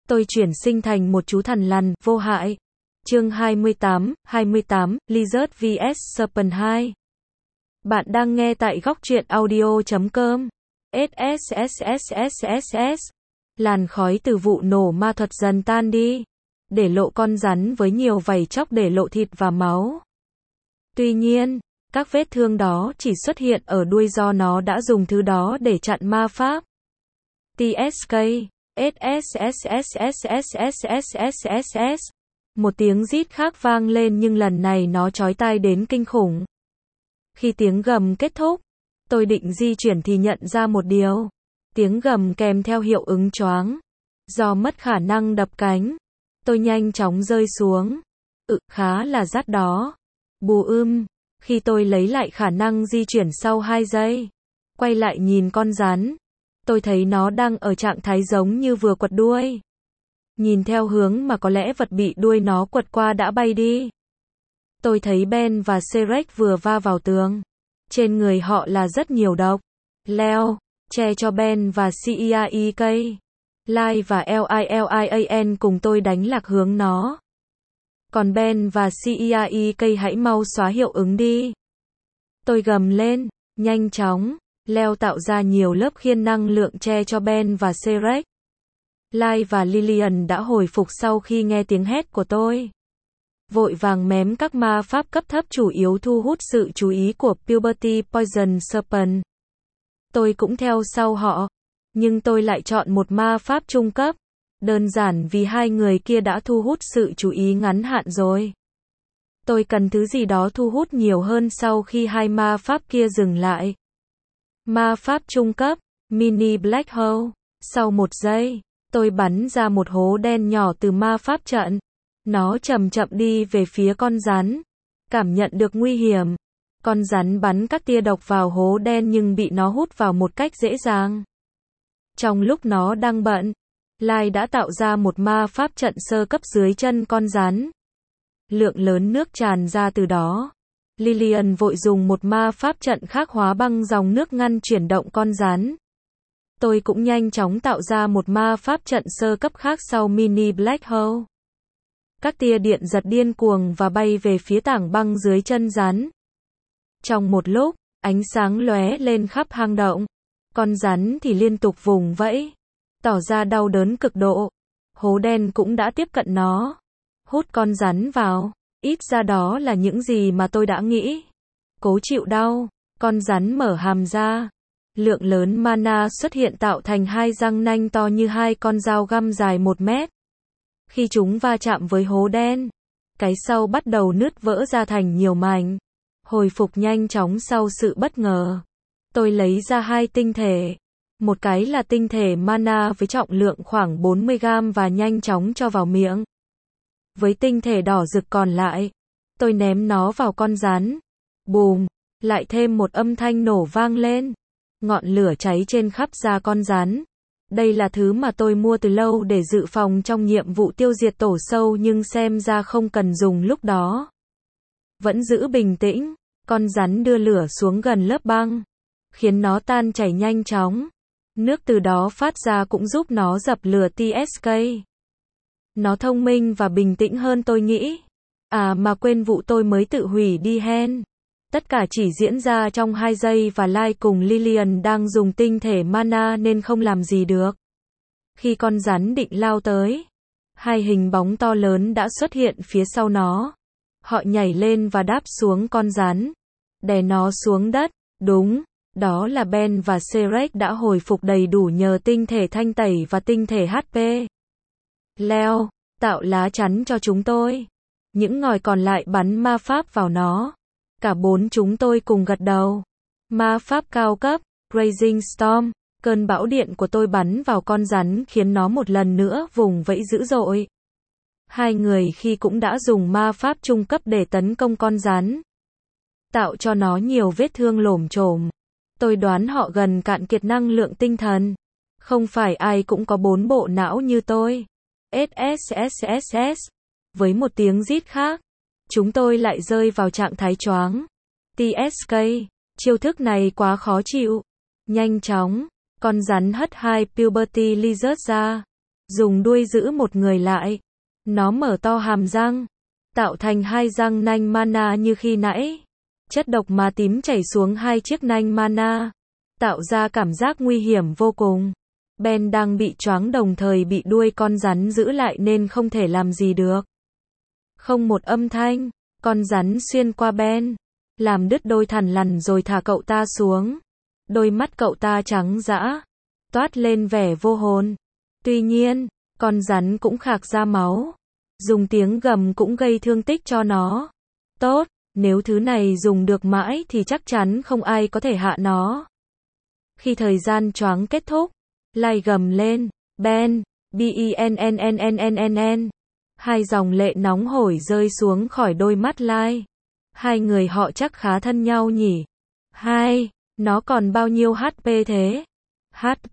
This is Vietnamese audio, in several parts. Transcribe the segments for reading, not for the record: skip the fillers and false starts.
tôi chuyển sinh thành một chú thằn lằn, vô hại. Chương 28, Lizard vs Serpent 2. Bạn đang nghe tại góc truyện audio.com. SSSSSSS. Làn khói từ vụ nổ ma thuật dần tan đi, để lộ con rắn với nhiều vảy chóc để lộ thịt và máu. Tuy nhiên, các vết thương đó chỉ xuất hiện ở đuôi do nó đã dùng thứ đó để chặn ma pháp. TSK. SSSSSSSSSSS. Một tiếng rít khác vang lên nhưng lần này nó chói tai đến kinh khủng. Khi tiếng gầm kết thúc, tôi định di chuyển thì nhận ra một điều. Tiếng gầm kèm theo hiệu ứng choáng. Do mất khả năng đập cánh, tôi nhanh chóng rơi xuống. Khá là rát đó. Khi tôi lấy lại khả năng di chuyển sau 2 giây, quay lại nhìn con rắn, tôi thấy nó đang ở trạng thái giống như vừa quật đuôi. Nhìn theo hướng mà có lẽ vật bị đuôi nó quật qua đã bay đi. Tôi thấy Ben và Shrek vừa va vào tường. Trên người họ là rất nhiều độc. Leo, che cho Ben và Ceik. Lai và Lian cùng tôi đánh lạc hướng nó. Còn Ben và Ceik hãy mau xóa hiệu ứng đi. Tôi gầm lên, nhanh chóng. Leo tạo ra nhiều lớp khiên năng lượng che cho Ben và Shrek. Lai và Lillian đã hồi phục sau khi nghe tiếng hét của tôi. Vội vàng mém các ma pháp cấp thấp chủ yếu thu hút sự chú ý của Puberty Poison Serpent. Tôi cũng theo sau họ, nhưng tôi lại chọn một ma pháp trung cấp. Đơn giản vì hai người kia đã thu hút sự chú ý ngắn hạn rồi. Tôi cần thứ gì đó thu hút nhiều hơn sau khi hai ma pháp kia dừng lại. Ma pháp trung cấp, Mini Black Hole. Sau 1 giây, tôi bắn ra một hố đen nhỏ từ ma pháp trận. Nó chậm chậm đi về phía con rắn. Cảm nhận được nguy hiểm. Con rắn bắn các tia độc vào hố đen nhưng bị nó hút vào một cách dễ dàng. Trong lúc nó đang bận, Lai đã tạo ra một ma pháp trận sơ cấp dưới chân con rắn. Lượng lớn nước tràn ra từ đó. Lillian vội dùng một ma pháp trận khác hóa băng dòng nước ngăn chuyển động con rắn. Tôi cũng nhanh chóng tạo ra một ma pháp trận sơ cấp khác sau Mini Black Hole. Các tia điện giật điên cuồng và bay về phía tảng băng dưới chân rắn. Trong một lúc, ánh sáng lóe lên khắp hang động. Con rắn thì liên tục vùng vẫy, tỏ ra đau đớn cực độ. Hố đen cũng đã tiếp cận nó. Hút con rắn vào. Ít ra đó là những gì mà tôi đã nghĩ. Cố chịu đau. Con rắn mở hàm ra. Lượng lớn mana xuất hiện tạo thành 2 răng nanh to như 2 con dao găm dài 1 mét. Khi chúng va chạm với hố đen, cái sau bắt đầu nứt vỡ ra thành nhiều mảnh. Hồi phục nhanh chóng sau sự bất ngờ. Tôi lấy ra 2 tinh thể. Một cái là tinh thể mana với trọng lượng khoảng 40 gram và nhanh chóng cho vào miệng. Với tinh thể đỏ rực còn lại, tôi ném nó vào con rắn. Bùm, lại thêm một âm thanh nổ vang lên. Ngọn lửa cháy trên khắp da con rắn. Đây là thứ mà tôi mua từ lâu để dự phòng trong nhiệm vụ tiêu diệt tổ sâu nhưng xem ra không cần dùng lúc đó. Vẫn giữ bình tĩnh, con rắn đưa lửa xuống gần lớp băng, khiến nó tan chảy nhanh chóng. Nước từ đó phát ra cũng giúp nó dập lửa TSK. Nó thông minh và bình tĩnh hơn tôi nghĩ. Mà quên vụ tôi mới tự hủy đi hen. Tất cả chỉ diễn ra trong 2 giây và Lai cùng Lillian đang dùng tinh thể mana nên không làm gì được. Khi con rắn định lao tới, 2 hình bóng to lớn đã xuất hiện phía sau nó. Họ nhảy lên và đáp xuống con rắn, đè nó xuống đất. Đúng, đó là Ben và Shrek đã hồi phục đầy đủ nhờ tinh thể thanh tẩy và tinh thể HP. Leo, tạo lá chắn cho chúng tôi. Những ngòi còn lại bắn ma pháp vào nó. Cả 4 chúng tôi cùng gật đầu. Ma pháp cao cấp, Raging Storm. Cơn bão điện của tôi bắn vào con rắn khiến nó một lần nữa vùng vẫy dữ dội. 2 người khi cũng đã dùng ma pháp trung cấp để tấn công con rắn, tạo cho nó nhiều vết thương lổm chổm. Tôi đoán họ gần cạn kiệt năng lượng tinh thần. Không phải ai cũng có 4 bộ não như tôi. SSSSS. Với một tiếng rít khác, chúng tôi lại rơi vào trạng thái choáng. TSK. Chiêu thức này quá khó chịu. Nhanh chóng, con rắn hất 2 Puberty Lizard ra. dùng đuôi giữ một người lại. Nó mở to hàm răng, tạo thành hai răng nanh mana như khi nãy. Chất độc ma tím chảy xuống hai chiếc nanh mana, tạo ra cảm giác nguy hiểm vô cùng. Ben đang bị choáng đồng thời bị đuôi con rắn giữ lại nên không thể làm gì được. Không một âm thanh, con rắn xuyên qua Ben, làm đứt đôi thằn lằn rồi thả cậu ta xuống. Đôi mắt cậu ta trắng dã, toát lên vẻ vô hồn. Tuy nhiên, con rắn cũng khạc ra máu. Dùng tiếng gầm cũng gây thương tích cho nó. Tốt, nếu thứ này dùng được mãi thì chắc chắn không ai có thể hạ nó. Khi thời gian choáng kết thúc, Lai gầm lên, Ben, B-E-N-N-N-N-N-N. Hai dòng lệ nóng hổi rơi xuống khỏi đôi mắt Lai. Hai người họ chắc khá thân nhau nhỉ? Nó còn bao nhiêu HP thế? HP,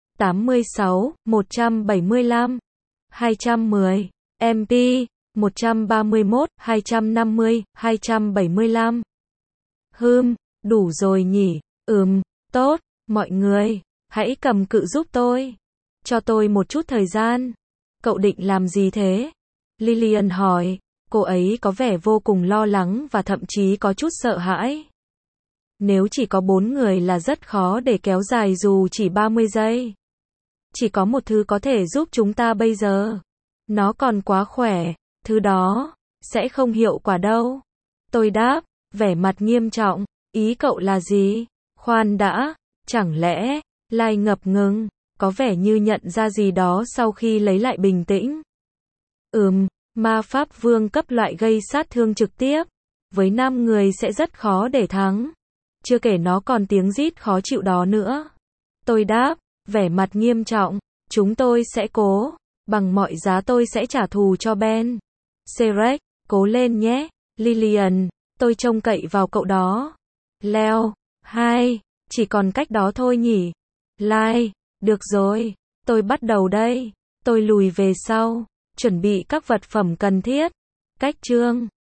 86, 175, 210, MP, 131, 250, 275. Đủ rồi nhỉ? Tốt, mọi người, hãy cầm cự giúp tôi. Cho tôi một chút thời gian. Cậu định làm gì thế? Lillian hỏi, cô ấy có vẻ vô cùng lo lắng và thậm chí có chút sợ hãi. Nếu chỉ có 4 người là rất khó để kéo dài dù chỉ 30 giây. Chỉ có một thứ có thể giúp chúng ta bây giờ. Nó còn quá khỏe, thứ đó sẽ không hiệu quả đâu. Tôi đáp, vẻ mặt nghiêm trọng, ý cậu là gì? Khoan đã, chẳng lẽ, Lai ngập ngừng, có vẻ như nhận ra gì đó sau khi lấy lại bình tĩnh. Ma pháp vương cấp loại gây sát thương trực tiếp, với 5 người sẽ rất khó để thắng. Chưa kể nó còn tiếng rít khó chịu đó nữa. Tôi đáp, vẻ mặt nghiêm trọng, chúng tôi sẽ cố, bằng mọi giá tôi sẽ trả thù cho Ben. Shrek, cố lên nhé. Lillian, tôi trông cậy vào cậu đó. Leo, chỉ còn cách đó thôi nhỉ. Lai, được rồi, tôi bắt đầu đây. Tôi lùi về sau, chuẩn bị các vật phẩm cần thiết. Cách chương